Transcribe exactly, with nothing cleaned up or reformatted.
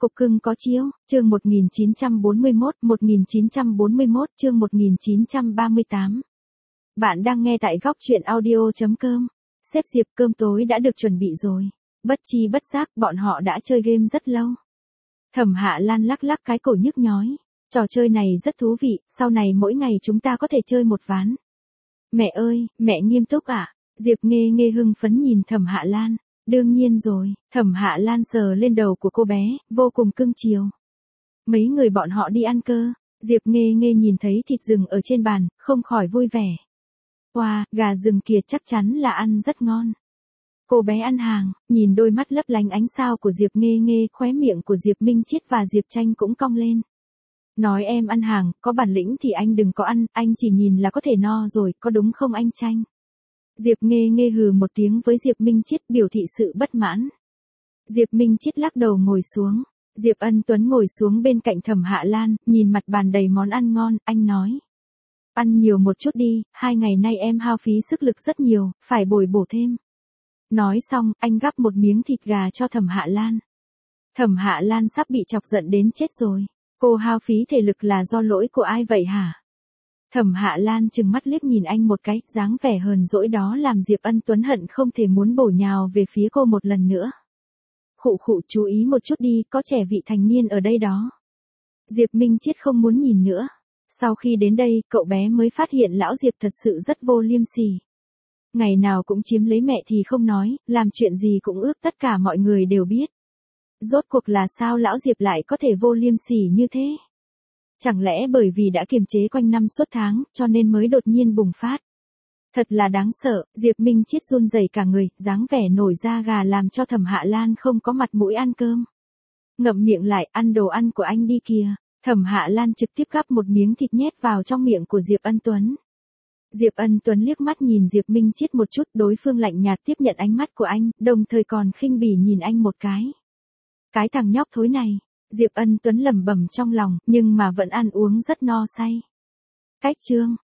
Cục cưng có chiếu, chương một nghìn chín trăm bốn mươi mốt, một nghìn chín trăm bốn mươi mốt, chương một nghìn chín trăm ba mươi tám. Bạn đang nghe tại góc truyện audio.com. Sếp Diệp, cơm tối đã được chuẩn bị rồi. Bất chi bất giác bọn họ đã chơi game rất lâu. Thẩm Hạ Lan lắc lắc cái cổ nhức nhói. Trò chơi này rất thú vị, sau này mỗi ngày chúng ta có thể chơi một ván. Mẹ ơi, mẹ nghiêm túc à? Diệp Nghê Nghê hưng phấn nhìn Thẩm Hạ Lan. Đương nhiên rồi, Thẩm Hạ Lan sờ lên đầu của cô bé, vô cùng cưng chiều. Mấy người bọn họ đi ăn cơ, Diệp Nghê Nghê nhìn thấy thịt rừng ở trên bàn, không khỏi vui vẻ. Wow, gà rừng kia chắc chắn là ăn rất ngon. Cô bé ăn hàng, nhìn đôi mắt lấp lánh ánh sao của Diệp Nghê Nghê, khóe miệng của Diệp Minh Chiết và Diệp Tranh cũng cong lên. Nói em ăn hàng, có bản lĩnh thì anh đừng có ăn, anh chỉ nhìn là có thể no rồi, có đúng không anh Tranh? Diệp Nghê Nghê hừ một tiếng với Diệp Minh Chiết biểu thị sự bất mãn. Diệp Minh Chiết lắc đầu ngồi xuống. Diệp Ân Tuấn ngồi xuống bên cạnh Thẩm Hạ Lan, nhìn mặt bàn đầy món ăn ngon, anh nói. Ăn nhiều một chút đi, hai ngày nay em hao phí sức lực rất nhiều, phải bồi bổ thêm. Nói xong, anh gắp một miếng thịt gà cho Thẩm Hạ Lan. Thẩm Hạ Lan sắp bị chọc giận đến chết rồi. Cô hao phí thể lực là do lỗi của ai vậy hả? Thẩm Hạ Lan trừng mắt liếc nhìn anh một cái, dáng vẻ hờn dỗi đó làm Diệp Ân Tuấn hận không thể muốn bổ nhào về phía cô một lần nữa. Khụ khụ, chú ý một chút đi, có trẻ vị thành niên ở đây đó. Diệp Minh Chiết không muốn nhìn nữa. Sau khi đến đây, cậu bé mới phát hiện lão Diệp thật sự rất vô liêm sỉ. Ngày nào cũng chiếm lấy mẹ thì không nói, làm chuyện gì cũng ước tất cả mọi người đều biết. Rốt cuộc là sao lão Diệp lại có thể vô liêm sỉ như thế? Chẳng lẽ bởi vì đã kiềm chế quanh năm suốt tháng, cho nên mới đột nhiên bùng phát. Thật là đáng sợ, Diệp Minh Chiết run rẩy cả người, dáng vẻ nổi da gà làm cho Thẩm Hạ Lan không có mặt mũi ăn cơm. Ngậm miệng lại, ăn đồ ăn của anh đi kìa. Thẩm Hạ Lan trực tiếp gắp một miếng thịt nhét vào trong miệng của Diệp Ân Tuấn. Diệp Ân Tuấn liếc mắt nhìn Diệp Minh Chiết một chút, đối phương lạnh nhạt tiếp nhận ánh mắt của anh, đồng thời còn khinh bỉ nhìn anh một cái. Cái thằng nhóc thối này. Diệp Ân Tuấn lẩm bẩm trong lòng, nhưng mà vẫn ăn uống rất no say. Cách chương,